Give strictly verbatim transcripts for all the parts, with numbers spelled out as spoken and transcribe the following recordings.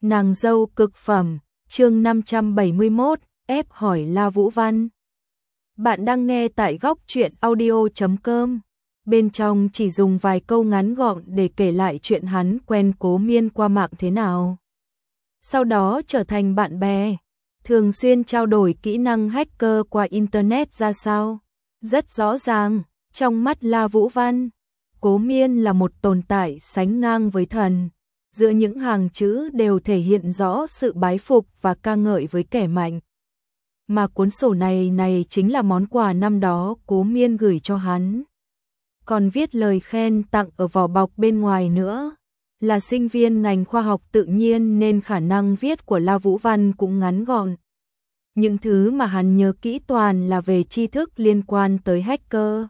Nàng dâu cực phẩm, chương năm trăm bảy mươi mốt, ép hỏi La Vũ Văn. Bạn đang nghe tại góc truyện audio chấm com. Bên trong chỉ dùng vài câu ngắn gọn để kể lại chuyện hắn quen Cố Miên qua mạng thế nào. Sau đó trở thành bạn bè, thường xuyên trao đổi kỹ năng hacker qua Internet ra sao. Rất rõ ràng, trong mắt La Vũ Văn, Cố Miên là một tồn tại sánh ngang với thần. Giữa những hàng chữ đều thể hiện rõ sự bái phục và ca ngợi với kẻ mạnh. Mà cuốn sổ này này chính là món quà năm đó Cố Miên gửi cho hắn. Còn viết lời khen tặng ở vỏ bọc bên ngoài nữa. Là sinh viên ngành khoa học tự nhiên nên khả năng viết của La Vũ Văn cũng ngắn gọn. Những thứ mà hắn nhớ kỹ toàn là về tri thức liên quan tới hacker.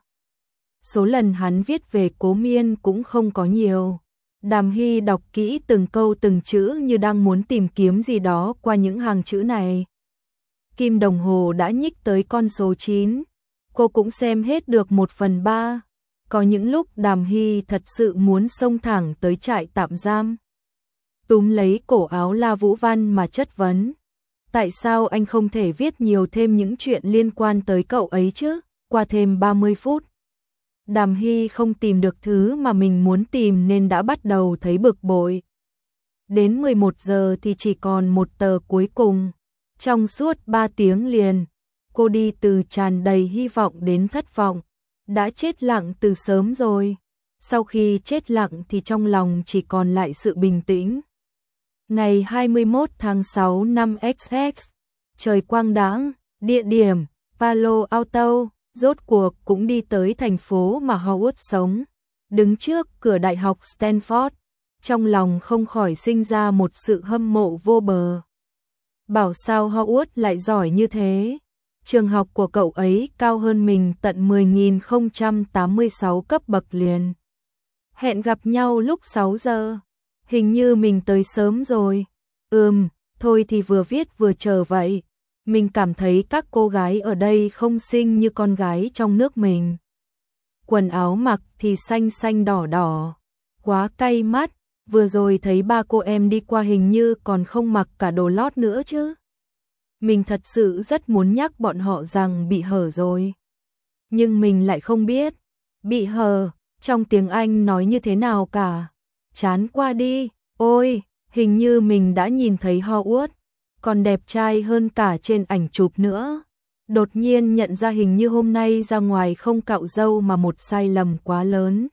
Số lần hắn viết về Cố Miên cũng không có nhiều. Đàm Hy đọc kỹ từng câu từng chữ như đang muốn tìm kiếm gì đó qua những hàng chữ này. Kim đồng hồ đã nhích tới con số chín. Cô cũng xem hết được một phần ba. Có những lúc Đàm Hy thật sự muốn xông thẳng tới trại tạm giam. Túm lấy cổ áo La Vũ Văn mà chất vấn. Tại sao anh không thể viết nhiều thêm những chuyện liên quan tới cậu ấy chứ? Qua thêm ba mươi phút. Đàm Hy không tìm được thứ mà mình muốn tìm nên đã bắt đầu thấy bực bội. Đến mười một giờ thì chỉ còn một tờ cuối cùng. Trong suốt ba tiếng liền, cô đi từ tràn đầy hy vọng đến thất vọng. Đã chết lặng từ sớm rồi. Sau khi chết lặng thì trong lòng chỉ còn lại sự bình tĩnh. Ngày hai mươi mốt tháng sáu năm X X, trời quang đãng, địa điểm Palo Alto. Rốt cuộc cũng đi tới thành phố mà Howard sống. Đứng trước cửa đại học Stanford, trong lòng không khỏi sinh ra một sự hâm mộ vô bờ. Bảo sao Howard lại giỏi như thế? Trường học của cậu ấy cao hơn mình tận mười nghìn không trăm tám mươi sáu cấp bậc liền. Hẹn gặp nhau lúc sáu giờ. Hình như mình tới sớm rồi. Ừm, thôi thì vừa viết vừa chờ vậy. Mình cảm thấy các cô gái ở đây không xinh như con gái trong nước mình. Quần áo mặc thì xanh xanh đỏ đỏ. Quá cay mắt, vừa rồi thấy ba cô em đi qua hình như còn không mặc cả đồ lót nữa chứ. Mình thật sự rất muốn nhắc bọn họ rằng bị hở rồi. Nhưng mình lại không biết. Bị hở, trong tiếng Anh nói như thế nào cả. Chán qua đi, ôi, hình như mình đã nhìn thấy Howard. Còn đẹp trai hơn cả trên ảnh chụp nữa. Đột nhiên nhận ra hình như hôm nay ra ngoài không cạo râu mà một sai lầm quá lớn.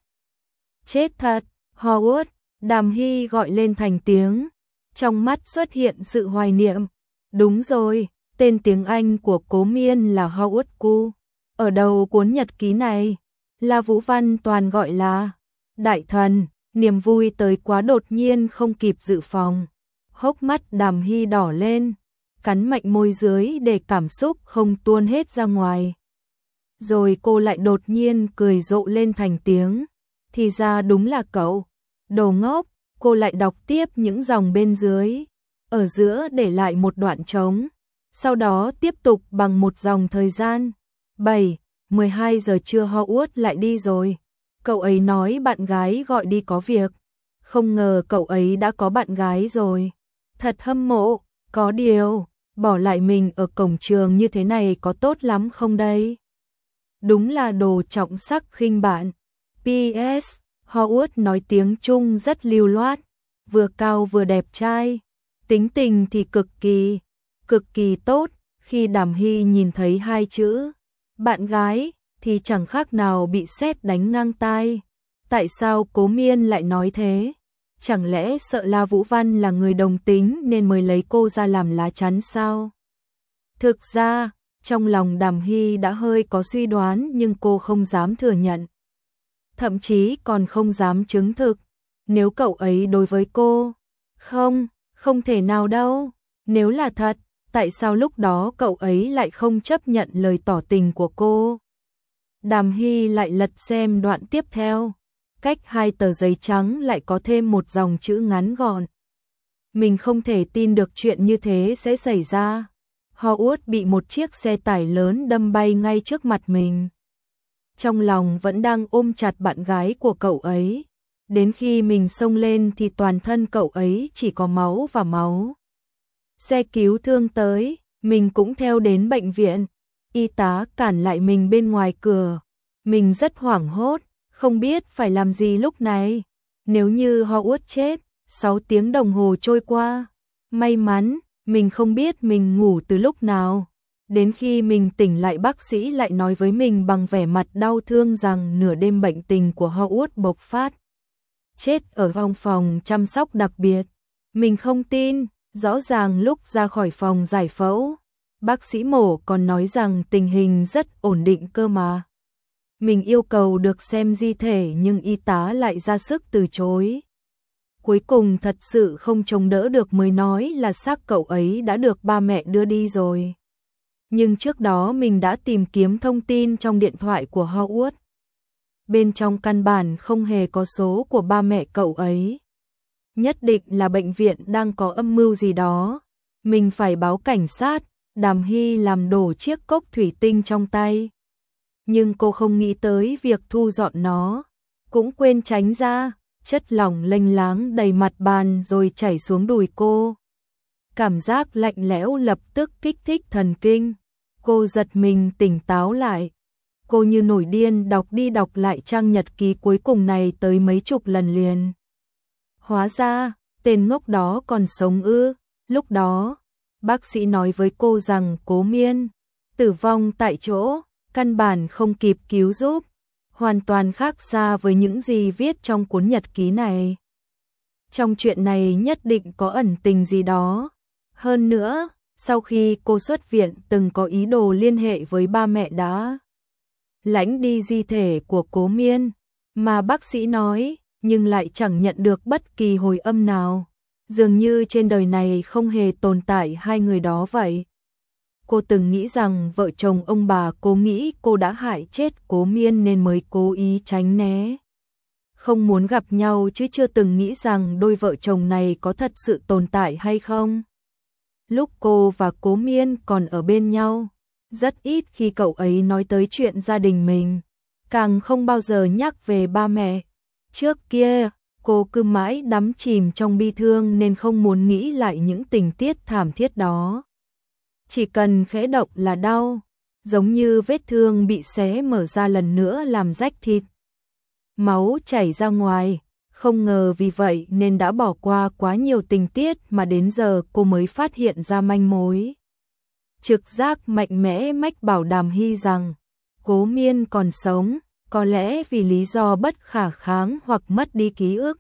Chết thật, Howard, Đàm Hy gọi lên thành tiếng. Trong mắt xuất hiện sự hoài niệm. Đúng rồi, tên tiếng Anh của Cố Miên là Howard Ku. Ở đầu cuốn nhật ký này, La Vũ Văn toàn gọi là Đại Thần. Niềm vui tới quá đột nhiên không kịp dự phòng. Hốc mắt Đàm Hy đỏ lên, cắn mạnh môi dưới để cảm xúc không tuôn hết ra ngoài. Rồi cô lại đột nhiên cười rộ lên thành tiếng. Thì ra đúng là cậu. Đồ ngốc, cô lại đọc tiếp những dòng bên dưới. Ở giữa để lại một đoạn trống. Sau đó tiếp tục bằng một dòng thời gian. bảy, mười hai giờ trưa Howard lại đi rồi. Cậu ấy nói bạn gái gọi đi có việc. Không ngờ cậu ấy đã có bạn gái rồi. Thật hâm mộ, có điều, bỏ lại mình ở cổng trường như thế này có tốt lắm không đây? Đúng là đồ trọng sắc khinh bạn. pê ét. Howard nói tiếng Trung rất lưu loát, vừa cao vừa đẹp trai. Tính tình thì cực kỳ, cực kỳ tốt. Khi Đàm Hy nhìn thấy hai chữ bạn gái thì chẳng khác nào bị sét đánh ngang tai. Tại sao Cố Miên lại nói thế? Chẳng lẽ sợ La Vũ Văn là người đồng tính nên mới lấy cô ra làm lá chắn sao? Thực ra, trong lòng Đàm Hy đã hơi có suy đoán nhưng cô không dám thừa nhận. Thậm chí còn không dám chứng thực. Nếu cậu ấy đối với cô, không, không thể nào đâu. Nếu là thật, tại sao lúc đó cậu ấy lại không chấp nhận lời tỏ tình của cô? Đàm Hy lại lật xem đoạn tiếp theo. Cách hai tờ giấy trắng lại có thêm một dòng chữ ngắn gọn. Mình không thể tin được chuyện như thế sẽ xảy ra. Howard bị một chiếc xe tải lớn đâm bay ngay trước mặt mình. Trong lòng vẫn đang ôm chặt bạn gái của cậu ấy. Đến khi mình xông lên thì toàn thân cậu ấy chỉ có máu và máu. Xe cứu thương tới, mình cũng theo đến bệnh viện. Y tá cản lại mình bên ngoài cửa. Mình rất hoảng hốt, không biết phải làm gì lúc này. Nếu như Howard chết, sáu tiếng đồng hồ trôi qua. May mắn, mình không biết mình ngủ từ lúc nào. Đến khi mình tỉnh lại bác sĩ lại nói với mình bằng vẻ mặt đau thương rằng nửa đêm bệnh tình của Howard bộc phát. Chết ở trong phòng chăm sóc đặc biệt. Mình không tin, rõ ràng lúc ra khỏi phòng giải phẫu, bác sĩ mổ còn nói rằng tình hình rất ổn định cơ mà. Mình yêu cầu được xem di thể nhưng y tá lại ra sức từ chối. Cuối cùng thật sự không chống đỡ được mới nói là xác cậu ấy đã được ba mẹ đưa đi rồi. Nhưng trước đó mình đã tìm kiếm thông tin trong điện thoại của Howard. Bên trong căn bản không hề có số của ba mẹ cậu ấy. Nhất định là bệnh viện đang có âm mưu gì đó. Mình phải báo cảnh sát. Đàm Hy làm đổ chiếc cốc thủy tinh trong tay. Nhưng cô không nghĩ tới việc thu dọn nó. Cũng quên tránh ra. Chất lỏng lênh láng đầy mặt bàn rồi chảy xuống đùi cô. Cảm giác lạnh lẽo lập tức kích thích thần kinh. Cô giật mình tỉnh táo lại. Cô như nổi điên đọc đi đọc lại trang nhật ký cuối cùng này tới mấy chục lần liền. Hóa ra, tên ngốc đó còn sống ư. Lúc đó, bác sĩ nói với cô rằng Cố Miên tử vong tại chỗ, căn bản không kịp cứu giúp. Hoàn toàn khác xa với những gì viết trong cuốn nhật ký này. Trong chuyện này nhất định có ẩn tình gì đó. Hơn nữa, sau khi cô xuất viện từng có ý đồ liên hệ với ba mẹ đã lãnh đi di thể của Cố Miên, mà bác sĩ nói, nhưng lại chẳng nhận được bất kỳ hồi âm nào. Dường như trên đời này không hề tồn tại hai người đó vậy. Cô từng nghĩ rằng vợ chồng ông bà Cố nghĩ cô đã hại chết Cố Miên nên mới cố ý tránh né. Không muốn gặp nhau chứ chưa từng nghĩ rằng đôi vợ chồng này có thật sự tồn tại hay không. Lúc cô và Cố Miên còn ở bên nhau, rất ít khi cậu ấy nói tới chuyện gia đình mình, càng không bao giờ nhắc về ba mẹ. Trước kia, cô cứ mãi đắm chìm trong bi thương nên không muốn nghĩ lại những tình tiết thảm thiết đó. Chỉ cần khẽ động là đau, giống như vết thương bị xé mở ra lần nữa làm rách thịt. Máu chảy ra ngoài, không ngờ vì vậy nên đã bỏ qua quá nhiều tình tiết mà đến giờ cô mới phát hiện ra manh mối. Trực giác mạnh mẽ mách bảo Đàm Hy rằng Cố Miên còn sống, có lẽ vì lý do bất khả kháng hoặc mất đi ký ức.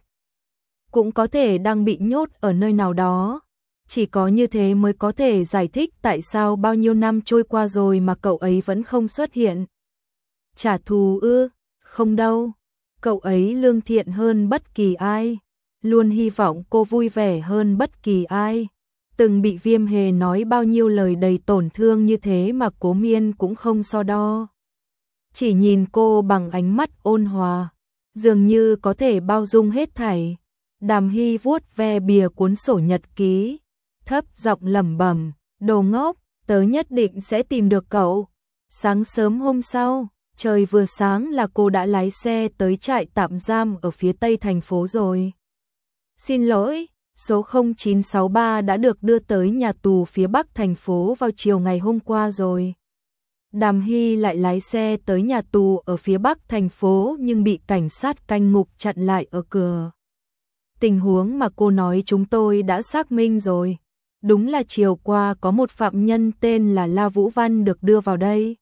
Cũng có thể đang bị nhốt ở nơi nào đó. Chỉ có như thế mới có thể giải thích tại sao bao nhiêu năm trôi qua rồi mà cậu ấy vẫn không xuất hiện. Trả thù ư? Không đâu. Cậu ấy lương thiện hơn bất kỳ ai. Luôn hy vọng cô vui vẻ hơn bất kỳ ai. Từng bị Viêm Hề nói bao nhiêu lời đầy tổn thương như thế mà Cố Miên cũng không so đo. Chỉ nhìn cô bằng ánh mắt ôn hòa, dường như có thể bao dung hết thảy. Đàm Hy vuốt ve bìa cuốn sổ nhật ký, thấp giọng lẩm bẩm, đồ ngốc, tớ nhất định sẽ tìm được cậu. Sáng sớm hôm sau, trời vừa sáng là cô đã lái xe tới trại tạm giam ở phía tây thành phố rồi. Xin lỗi, số không chín sáu ba đã được đưa tới nhà tù phía bắc thành phố vào chiều ngày hôm qua rồi. Đàm Hy lại lái xe tới nhà tù ở phía bắc thành phố nhưng bị cảnh sát canh ngục chặn lại ở cửa. Tình huống mà cô nói chúng tôi đã xác minh rồi. Đúng là chiều qua có một phạm nhân tên là La Vũ Văn được đưa vào đây.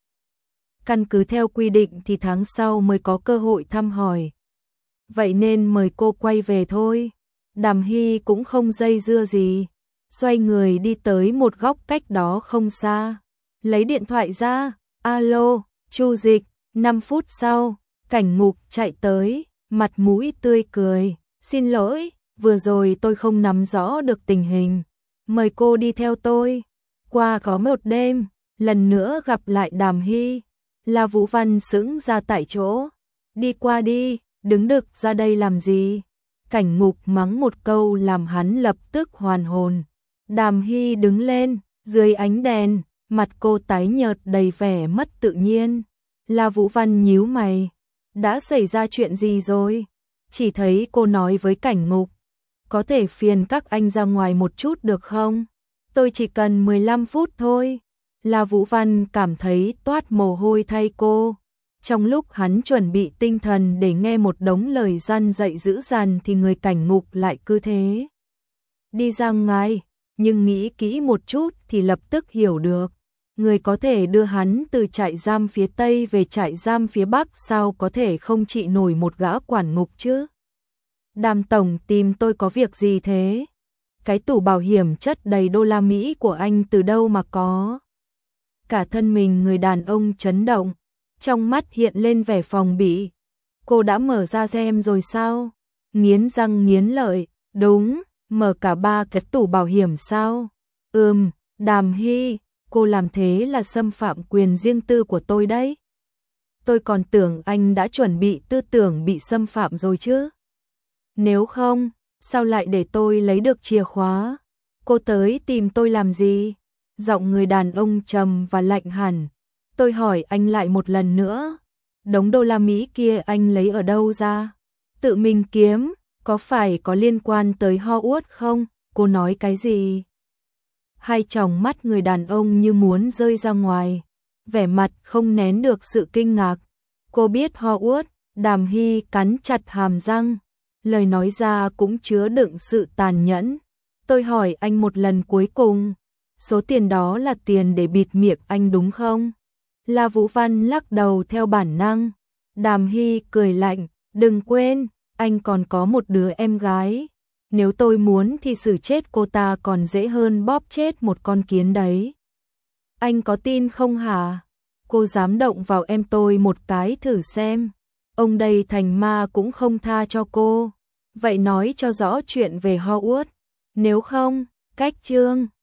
Căn cứ theo quy định thì tháng sau mới có cơ hội thăm hỏi. Vậy nên mời cô quay về thôi. Đàm Hy cũng không dây dưa gì. Xoay người đi tới một góc cách đó không xa. Lấy điện thoại ra. Alo, Chu Dịch. năm phút sau, cảnh ngục chạy tới, mặt mũi tươi cười. Xin lỗi, vừa rồi tôi không nắm rõ được tình hình. Mời cô đi theo tôi. Qua có một đêm, lần nữa gặp lại Đàm Hy. La Vũ Văn sững ra tại chỗ. Đi qua đi, đứng đực ra đây làm gì? Cảnh ngục mắng một câu làm hắn lập tức hoàn hồn. Đàm Hy đứng lên, dưới ánh đèn, mặt cô tái nhợt đầy vẻ mất tự nhiên. La Vũ Văn nhíu mày. Đã xảy ra chuyện gì rồi? Chỉ thấy cô nói với Cảnh Ngục, có thể phiền các anh ra ngoài một chút được không? Tôi chỉ cần mười lăm phút thôi. La Vũ Văn cảm thấy toát mồ hôi thay cô. Trong lúc hắn chuẩn bị tinh thần để nghe một đống lời răn dạy dữ dằn thì người Cảnh Ngục lại cứ thế đi ra ngoài, nhưng nghĩ kỹ một chút thì lập tức hiểu được. Người có thể đưa hắn từ trại giam phía Tây về trại giam phía Bắc sao có thể không trị nổi một gã quản ngục chứ? Đàm tổng tìm tôi có việc gì thế? Cái tủ bảo hiểm chất đầy đô la Mỹ của anh từ đâu mà có? Cả thân mình người đàn ông chấn động, trong mắt hiện lên vẻ phòng bị. Cô đã mở ra xem rồi sao? Nghiến răng nghiến lợi, đúng, mở cả ba cái tủ bảo hiểm sao? Ừm, Đàm Hy, cô làm thế là xâm phạm quyền riêng tư của tôi đấy. Tôi còn tưởng anh đã chuẩn bị tư tưởng bị xâm phạm rồi chứ. Nếu không, sao lại để tôi lấy được chìa khóa? Cô tới tìm tôi làm gì? Giọng người đàn ông trầm và lạnh hẳn. Tôi hỏi anh lại một lần nữa. Đống đô la Mỹ kia anh lấy ở đâu ra? Tự mình kiếm, có phải có liên quan tới Howard không? Cô nói cái gì? Hai tròng mắt người đàn ông như muốn rơi ra ngoài. Vẻ mặt không nén được sự kinh ngạc. Cô biết Howard, Đàm Hy cắn chặt hàm răng. Lời nói ra cũng chứa đựng sự tàn nhẫn. Tôi hỏi anh một lần cuối cùng. Số tiền đó là tiền để bịt miệng anh đúng không? La Vũ Văn lắc đầu theo bản năng. Đàm Hy cười lạnh, đừng quên, anh còn có một đứa em gái. Nếu tôi muốn thì xử chết cô ta còn dễ hơn bóp chết một con kiến đấy. Anh có tin không hả? Cô dám động vào em tôi một cái thử xem. Ông đây thành ma cũng không tha cho cô. Vậy nói cho rõ chuyện về Howard. Nếu không, cách chương.